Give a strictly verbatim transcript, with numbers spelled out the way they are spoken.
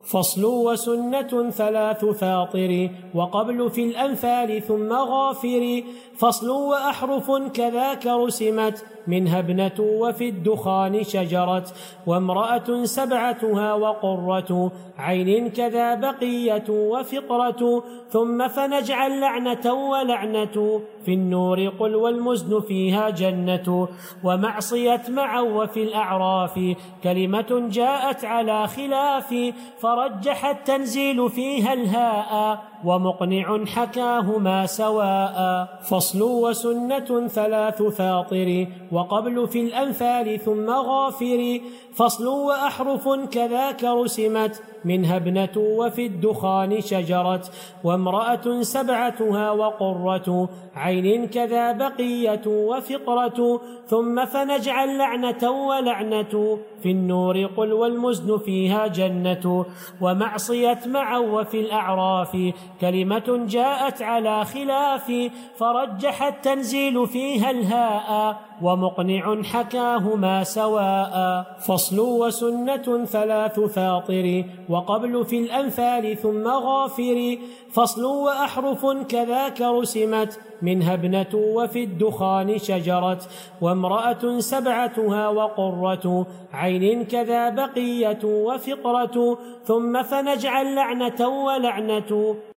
فصل وسنة ثلاث فاطر وقبل في الأنفال ثم غافر. فصل وأحرف كذاك رسمت منها ابنة وفي الدخان شجرت. وامرأة سبعتها وقرة عين كذا بقية وفطرة. ثم فنجعل لعنة ولعنة في النور قل والمزن فيها جنة. ومعصية معا وفي الأعراف كلمة جاءت على خلاف فرجح التنزيل فيها الهاء ومقنع حكاهما سواء. فصل وسنة ثلاث فاطر وقبل في الأنفال ثم غافر. فصل وأحرف كذاك رسمت منها ابنة وفي الدخان شجرت. وامرأة سبعتها وقرة عين كذا بقية وفطرة. ثم فنجعل لعنة ولعنة في النور قل والمزن فيها جنة. ومعصية معا وفي الأعراف كلمة جاءت على خلاف فرجح التنزيل فيها الهاء ومقنع حكاهما سواء. فصل وسنة ثلاث فاطر وقبل في الأنفال ثم غافر. فصل وأحرف كذاك رسمت منها ابنة وفي الدخان شجرت. وامرأة سبعتها وقرة عين كذا بقية وفطرة. ثم فنجعل لعنة ولعنة